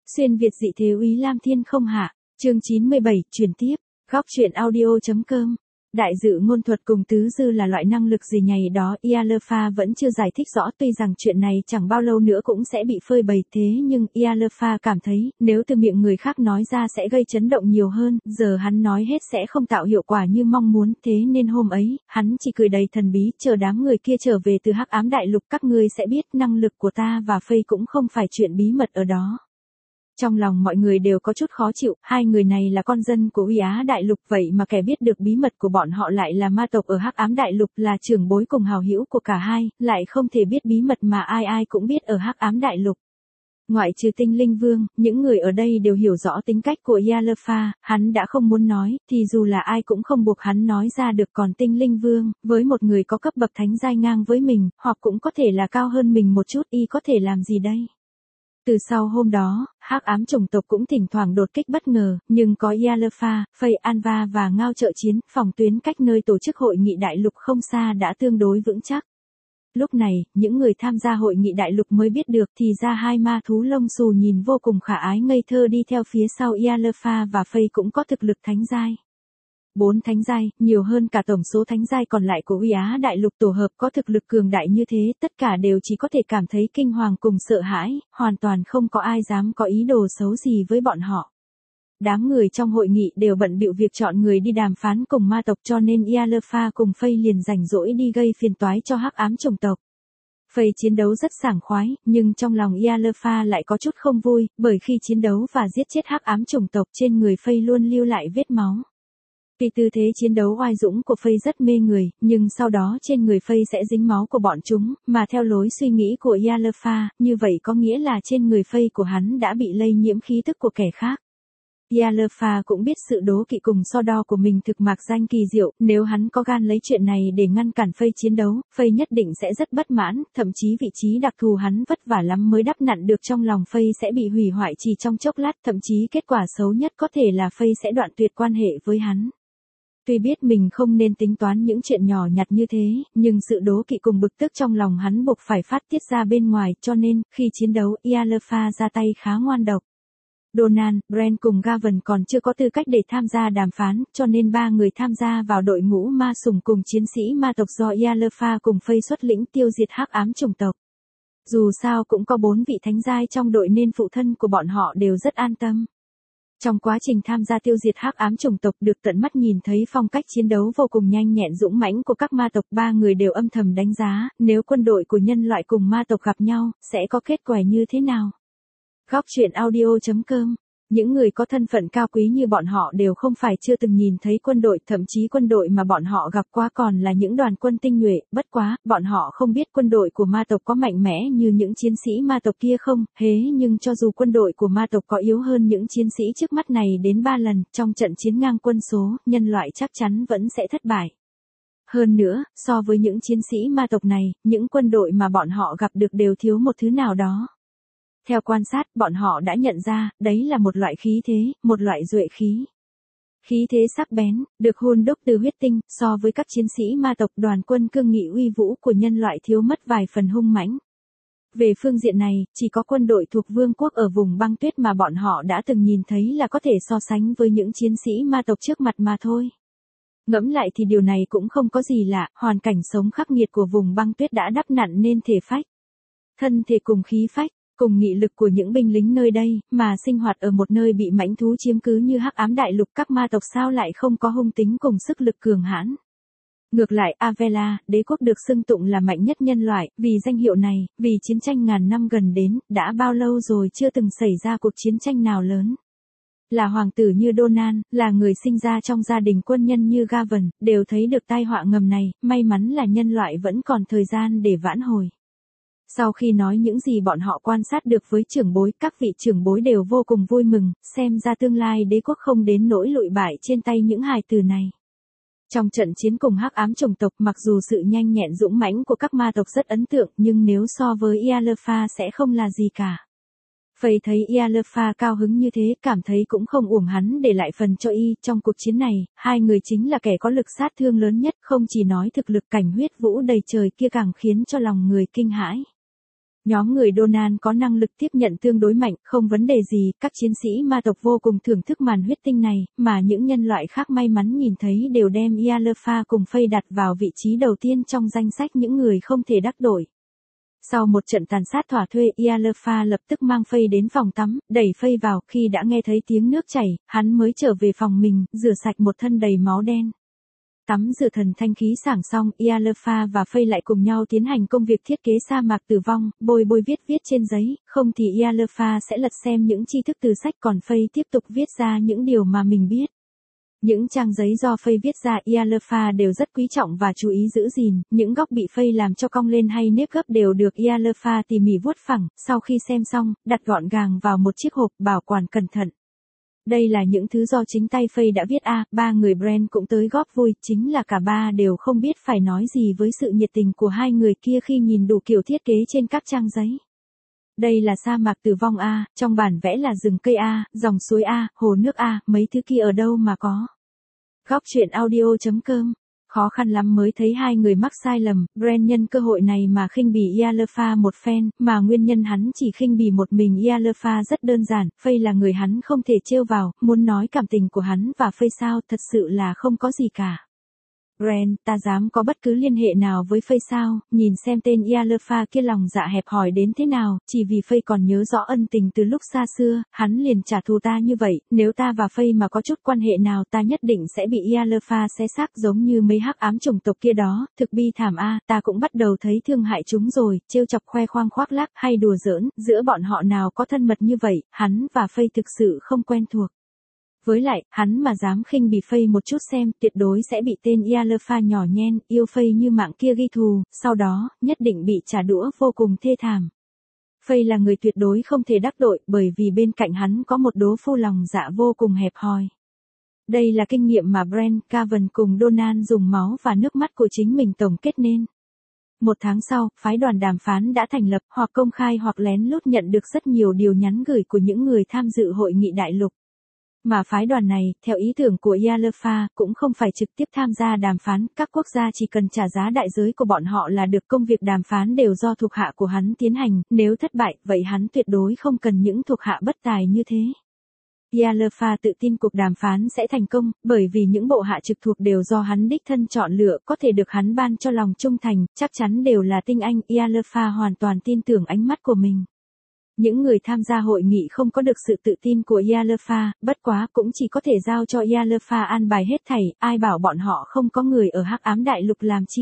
Xuyên Việt dị thế úy Lam Thiên không hạ, chương 97, chuyển tiếp, góc truyện audio.com. Đại dự ngôn thuật cùng tứ dư là loại năng lực gì nhầy đó, Ialfa vẫn chưa giải thích rõ, tuy rằng chuyện này chẳng bao lâu nữa cũng sẽ bị phơi bày, thế nhưng Ialfa cảm thấy, nếu từ miệng người khác nói ra sẽ gây chấn động nhiều hơn, giờ hắn nói hết sẽ không tạo hiệu quả như mong muốn, thế nên hôm ấy, hắn chỉ cười đầy thần bí, chờ đám người kia trở về từ Hắc Ám Đại Lục, các ngươi sẽ biết năng lực của ta và Phây cũng không phải chuyện bí mật ở đó. Trong lòng mọi người đều có chút khó chịu, hai người này là con dân của Uy Á Đại Lục, vậy mà kẻ biết được bí mật của bọn họ lại là ma tộc ở Hắc Ám Đại Lục, là trưởng bối cùng hào hữu của cả hai, lại không thể biết bí mật mà ai ai cũng biết ở Hắc Ám Đại Lục. Ngoại trừ Tinh Linh Vương, những người ở đây đều hiểu rõ tính cách của Ialfa, hắn đã không muốn nói, thì dù là ai cũng không buộc hắn nói ra được, còn Tinh Linh Vương, với một người có cấp bậc thánh giai ngang với mình, hoặc cũng có thể là cao hơn mình một chút, y có thể làm gì đây? Từ sau hôm đó, Hắc Ám chủng tộc cũng thỉnh thoảng đột kích bất ngờ, nhưng có Ialfa, Phây Anva và Ngao trợ chiến, phòng tuyến cách nơi tổ chức hội nghị đại lục không xa đã tương đối vững chắc. Lúc này, những người tham gia hội nghị đại lục mới biết được thì ra hai ma thú lông xù nhìn vô cùng khả ái ngây thơ đi theo phía sau Ialfa và Phây cũng có thực lực thánh giai. 4 thánh giai, nhiều hơn cả tổng số thánh giai còn lại của Uy Á Đại Lục tổ hợp có thực lực cường đại như thế, tất cả đều chỉ có thể cảm thấy kinh hoàng cùng sợ hãi, hoàn toàn không có ai dám có ý đồ xấu gì với bọn họ. Đám người trong hội nghị đều bận bịu việc chọn người đi đàm phán cùng ma tộc, cho nên Ialfa cùng Phây liền rảnh rỗi đi gây phiền toái cho Hắc Ám chủng tộc. Phây chiến đấu rất sảng khoái, nhưng trong lòng Ialfa lại có chút không vui, bởi khi chiến đấu và giết chết Hắc Ám chủng tộc trên người Phây luôn lưu lại vết máu. Tuy tư thế chiến đấu oai dũng của Phây rất mê người, nhưng sau đó trên người Phây sẽ dính máu của bọn chúng, mà theo lối suy nghĩ của Ialfa, như vậy có nghĩa là trên người Phây của hắn đã bị lây nhiễm khí tức của kẻ khác. Ialfa cũng biết sự đố kỵ cùng so đo của mình thực mạc danh kỳ diệu, nếu hắn có gan lấy chuyện này để ngăn cản Phây chiến đấu, Phây nhất định sẽ rất bất mãn, thậm chí vị trí đặc thù hắn vất vả lắm mới đắp nặn được trong lòng Phây sẽ bị hủy hoại chỉ trong chốc lát, thậm chí kết quả xấu nhất có thể là Phây sẽ đoạn tuyệt quan hệ với hắn. Tuy biết mình không nên tính toán những chuyện nhỏ nhặt như thế, nhưng sự đố kỵ cùng bực tức trong lòng hắn buộc phải phát tiết ra bên ngoài, cho nên, khi chiến đấu, Ialfa ra tay khá ngoan độc. Donan, Brand cùng Gavan còn chưa có tư cách để tham gia đàm phán, cho nên ba người tham gia vào đội ngũ ma sùng cùng chiến sĩ ma tộc do Ialfa cùng Phây xuất lĩnh tiêu diệt Hắc Ám chủng tộc. Dù sao cũng có 4 vị thánh giai trong đội nên phụ thân của bọn họ đều rất an tâm. Trong quá trình tham gia tiêu diệt Hắc Ám chủng tộc được tận mắt nhìn thấy phong cách chiến đấu vô cùng nhanh nhẹn dũng mãnh của các ma tộc, ba người đều âm thầm đánh giá, nếu quân đội của nhân loại cùng ma tộc gặp nhau, sẽ có kết quả như thế nào. Góc truyện audio.com. Những người có thân phận cao quý như bọn họ đều không phải chưa từng nhìn thấy quân đội, thậm chí quân đội mà bọn họ gặp qua còn là những đoàn quân tinh nhuệ, bất quá, bọn họ không biết quân đội của ma tộc có mạnh mẽ như những chiến sĩ ma tộc kia không, nhưng cho dù quân đội của ma tộc có yếu hơn những chiến sĩ trước mắt này đến 3 lần, trong trận chiến ngang quân số, nhân loại chắc chắn vẫn sẽ thất bại. Hơn nữa, so với những chiến sĩ ma tộc này, những quân đội mà bọn họ gặp được đều thiếu một thứ nào đó. Theo quan sát, bọn họ đã nhận ra, đấy là một loại khí thế, một loại duệ khí. Khí thế sắc bén, được hun đúc từ huyết tinh, so với các chiến sĩ ma tộc đoàn quân cương nghị uy vũ của nhân loại thiếu mất vài phần hung mãnh. Về phương diện này, chỉ có quân đội thuộc vương quốc ở vùng băng tuyết mà bọn họ đã từng nhìn thấy là có thể so sánh với những chiến sĩ ma tộc trước mặt mà thôi. Ngẫm lại thì điều này cũng không có gì lạ, hoàn cảnh sống khắc nghiệt của vùng băng tuyết đã đắp nặn nên thể phách. Thân thể cùng khí phách. Cùng nghị lực của những binh lính nơi đây, mà sinh hoạt ở một nơi bị mãnh thú chiếm cứ như Hắc Ám Đại Lục, các ma tộc sao lại không có hung tính cùng sức lực cường hãn. Ngược lại, Avella, đế quốc được xưng tụng là mạnh nhất nhân loại, vì danh hiệu này, vì chiến tranh ngàn năm gần đến, đã bao lâu rồi chưa từng xảy ra cuộc chiến tranh nào lớn. Là hoàng tử như Donan, là người sinh ra trong gia đình quân nhân như Gavan, đều thấy được tai họa ngầm này, may mắn là nhân loại vẫn còn thời gian để vãn hồi. Sau khi nói những gì bọn họ quan sát được với trưởng bối, các vị trưởng bối đều vô cùng vui mừng, xem ra tương lai đế quốc không đến nỗi lụi bại trên tay những hài tử này. Trong trận chiến cùng Hắc Ám chủng tộc, mặc dù sự nhanh nhẹn dũng mãnh của các ma tộc rất ấn tượng, nhưng nếu so với Ialfa sẽ không là gì cả. Phây thấy Ialfa cao hứng như thế, cảm thấy cũng không uổng hắn để lại phần cho y, trong cuộc chiến này, hai người chính là kẻ có lực sát thương lớn nhất, không chỉ nói thực lực cảnh huyết vũ đầy trời kia càng khiến cho lòng người kinh hãi. Nhóm người Donan có năng lực tiếp nhận tương đối mạnh, không vấn đề gì, các chiến sĩ ma tộc vô cùng thưởng thức màn huyết tinh này, mà những nhân loại khác may mắn nhìn thấy đều đem Ialfa cùng Faye đặt vào vị trí đầu tiên trong danh sách những người không thể đắc tội. Sau một trận tàn sát thỏa thuê, Ialfa lập tức mang Faye đến phòng tắm, đẩy Faye vào, khi đã nghe thấy tiếng nước chảy, hắn mới trở về phòng mình, rửa sạch một thân đầy máu đen. Tắm rửa thần thanh khí sảng xong, Ialfa và Faye lại cùng nhau tiến hành công việc thiết kế sa mạc tử vong, bôi viết trên giấy, không thì Ialfa sẽ lật xem những tri thức từ sách còn Faye tiếp tục viết ra những điều mà mình biết. Những trang giấy do Faye viết ra Ialfa đều rất quý trọng và chú ý giữ gìn, những góc bị Faye làm cho cong lên hay nếp gấp đều được Ialfa tỉ mỉ vuốt phẳng, sau khi xem xong, đặt gọn gàng vào một chiếc hộp bảo quản cẩn thận. Đây là những thứ do chính tay Faye đã viết ba người Brand cũng tới góp vui, chính là cả ba đều không biết phải nói gì với sự nhiệt tình của hai người kia khi nhìn đủ kiểu thiết kế trên các trang giấy. Đây là sa mạc tử vong trong bản vẽ là rừng cây dòng suối hồ nước mấy thứ kia ở đâu mà có. Góc truyện audio.com. Khó khăn lắm mới thấy hai người mắc sai lầm, Brand nhân cơ hội này mà khinh bỉ Ialfa một phen, mà nguyên nhân hắn chỉ khinh bỉ một mình Ialfa rất đơn giản, Faye là người hắn không thể trêu vào, muốn nói cảm tình của hắn và Faye sao, thật sự là không có gì cả. Brand, ta dám có bất cứ liên hệ nào với Faye sao, nhìn xem tên Ialfa kia lòng dạ hẹp hòi đến thế nào, chỉ vì Faye còn nhớ rõ ân tình từ lúc xa xưa, hắn liền trả thù ta như vậy, nếu ta và Faye mà có chút quan hệ nào ta nhất định sẽ bị Ialfa xé xác giống như mấy hắc ám chủng tộc kia đó, thực bi thảm ta cũng bắt đầu thấy thương hại chúng rồi, trêu chọc khoe khoang khoác lác hay đùa giỡn, giữa bọn họ nào có thân mật như vậy, hắn và Faye thực sự không quen thuộc. Với lại, hắn mà dám khinh bỉ Faye một chút xem, tuyệt đối sẽ bị tên Ialfa nhỏ nhen, yêu Faye như mạng kia ghi thù, sau đó, nhất định bị trả đũa vô cùng thê thảm. Faye là người tuyệt đối không thể đắc tội, bởi vì bên cạnh hắn có một đố phu lòng dạ vô cùng hẹp hòi. Đây là kinh nghiệm mà Brand, Cavan cùng Donan dùng máu và nước mắt của chính mình tổng kết nên. Một tháng sau, phái đoàn đàm phán đã thành lập, hoặc công khai hoặc lén lút nhận được rất nhiều điều nhắn gửi của những người tham dự hội nghị đại lục. Mà phái đoàn này, theo ý tưởng của Ialfa, cũng không phải trực tiếp tham gia đàm phán, các quốc gia chỉ cần trả giá đại giới của bọn họ là được, công việc đàm phán đều do thuộc hạ của hắn tiến hành, nếu thất bại, vậy hắn tuyệt đối không cần những thuộc hạ bất tài như thế. Ialfa tự tin cuộc đàm phán sẽ thành công, bởi vì những bộ hạ trực thuộc đều do hắn đích thân chọn lựa, có thể được hắn ban cho lòng trung thành, chắc chắn đều là tinh anh, Ialfa hoàn toàn tin tưởng ánh mắt của mình. Những người tham gia hội nghị không có được sự tự tin của Ialfa, bất quá cũng chỉ có thể giao cho Ialfa an bài hết thảy, ai bảo bọn họ không có người ở hắc ám đại lục làm chi.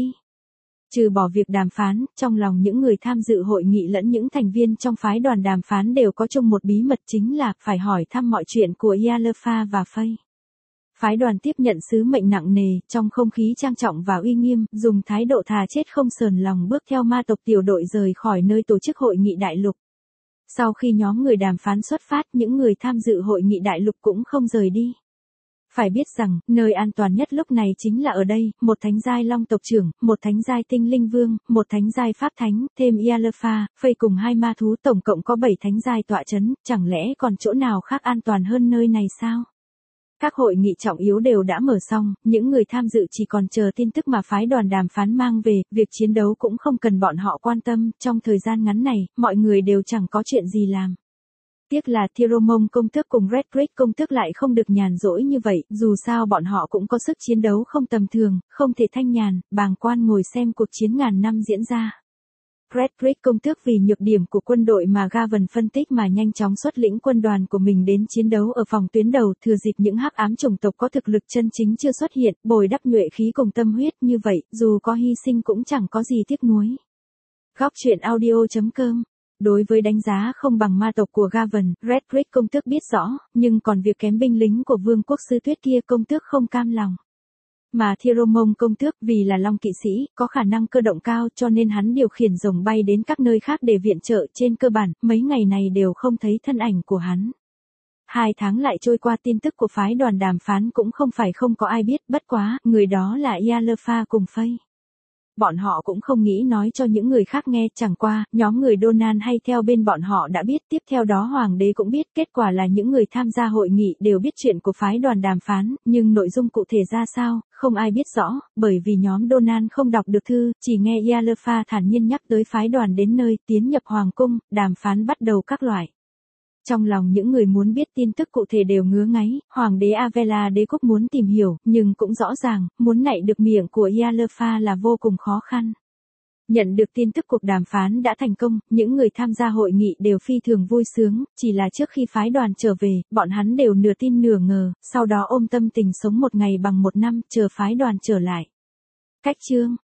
Trừ bỏ việc đàm phán, trong lòng những người tham dự hội nghị lẫn những thành viên trong phái đoàn đàm phán đều có chung một bí mật, chính là phải hỏi thăm mọi chuyện của Ialfa và Faye. Phái đoàn tiếp nhận sứ mệnh nặng nề, trong không khí trang trọng và uy nghiêm, dùng thái độ thà chết không sờn lòng bước theo ma tộc tiểu đội rời khỏi nơi tổ chức hội nghị đại lục. Sau khi nhóm người đàm phán xuất phát, những người tham dự hội nghị đại lục cũng không rời đi. Phải biết rằng, nơi an toàn nhất lúc này chính là ở đây, một thánh giai long tộc trưởng, một thánh giai tinh linh vương, một thánh giai pháp thánh, thêm Ialfa, Faye cùng hai ma thú, tổng cộng có 7 thánh giai tọa chấn, chẳng lẽ còn chỗ nào khác an toàn hơn nơi này sao? Các hội nghị trọng yếu đều đã mở xong, những người tham dự chỉ còn chờ tin tức mà phái đoàn đàm phán mang về, việc chiến đấu cũng không cần bọn họ quan tâm, trong thời gian ngắn này, mọi người đều chẳng có chuyện gì làm. Tiếc là Thiromong công tước cùng Red Creek công tước lại không được nhàn rỗi như vậy, dù sao bọn họ cũng có sức chiến đấu không tầm thường, không thể thanh nhàn, bàng quan ngồi xem cuộc chiến ngàn năm diễn ra. Red Creek công tước vì nhược điểm của quân đội mà Gavan phân tích mà nhanh chóng xuất lĩnh quân đoàn của mình đến chiến đấu ở phòng tuyến đầu, thừa dịp những hắc ám chủng tộc có thực lực chân chính chưa xuất hiện, bồi đắp nhuệ khí cùng tâm huyết, như vậy, dù có hy sinh cũng chẳng có gì tiếc nuối. Góc truyện audio.com. Đối với đánh giá không bằng ma tộc của Gavan, Red Creek công tước biết rõ, nhưng còn việc kém binh lính của vương quốc sư tuyết kia công tước không cam lòng. Mà Thiromong công tước vì là long kỵ sĩ, có khả năng cơ động cao cho nên hắn điều khiển rồng bay đến các nơi khác để viện trợ, trên cơ bản, mấy ngày này đều không thấy thân ảnh của hắn. 2 tháng lại trôi qua, tin tức của phái đoàn đàm phán cũng không phải không có ai biết, bất quá, người đó là Ialfa cùng Faye. bọn họ cũng không nghĩ nói cho những người khác nghe, chẳng qua, nhóm người Donald hay theo bên bọn họ đã biết, tiếp theo đó hoàng đế cũng biết, kết quả là những người tham gia hội nghị đều biết chuyện của phái đoàn đàm phán, nhưng nội dung cụ thể ra sao, không ai biết rõ, bởi vì nhóm Donald không đọc được thư, chỉ nghe Ialfa thản nhiên nhắc tới phái đoàn đến nơi, tiến nhập hoàng cung, đàm phán bắt đầu các loại. Trong lòng những người muốn biết tin tức cụ thể đều ngứa ngáy, hoàng đế Avella đế quốc muốn tìm hiểu, nhưng cũng rõ ràng, muốn nạy được miệng của Ialfa là vô cùng khó khăn. Nhận được tin tức cuộc đàm phán đã thành công, những người tham gia hội nghị đều phi thường vui sướng, chỉ là trước khi phái đoàn trở về, bọn hắn đều nửa tin nửa ngờ, sau đó ôm tâm tình sống một ngày bằng một năm, chờ phái đoàn trở lại. Cách chương